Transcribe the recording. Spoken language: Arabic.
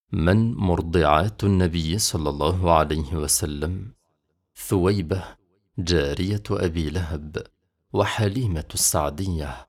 من مرضعات النبي صلى الله عليه وسلم؟ ثويبة جارية أبي لهب، وحليمة السعدية.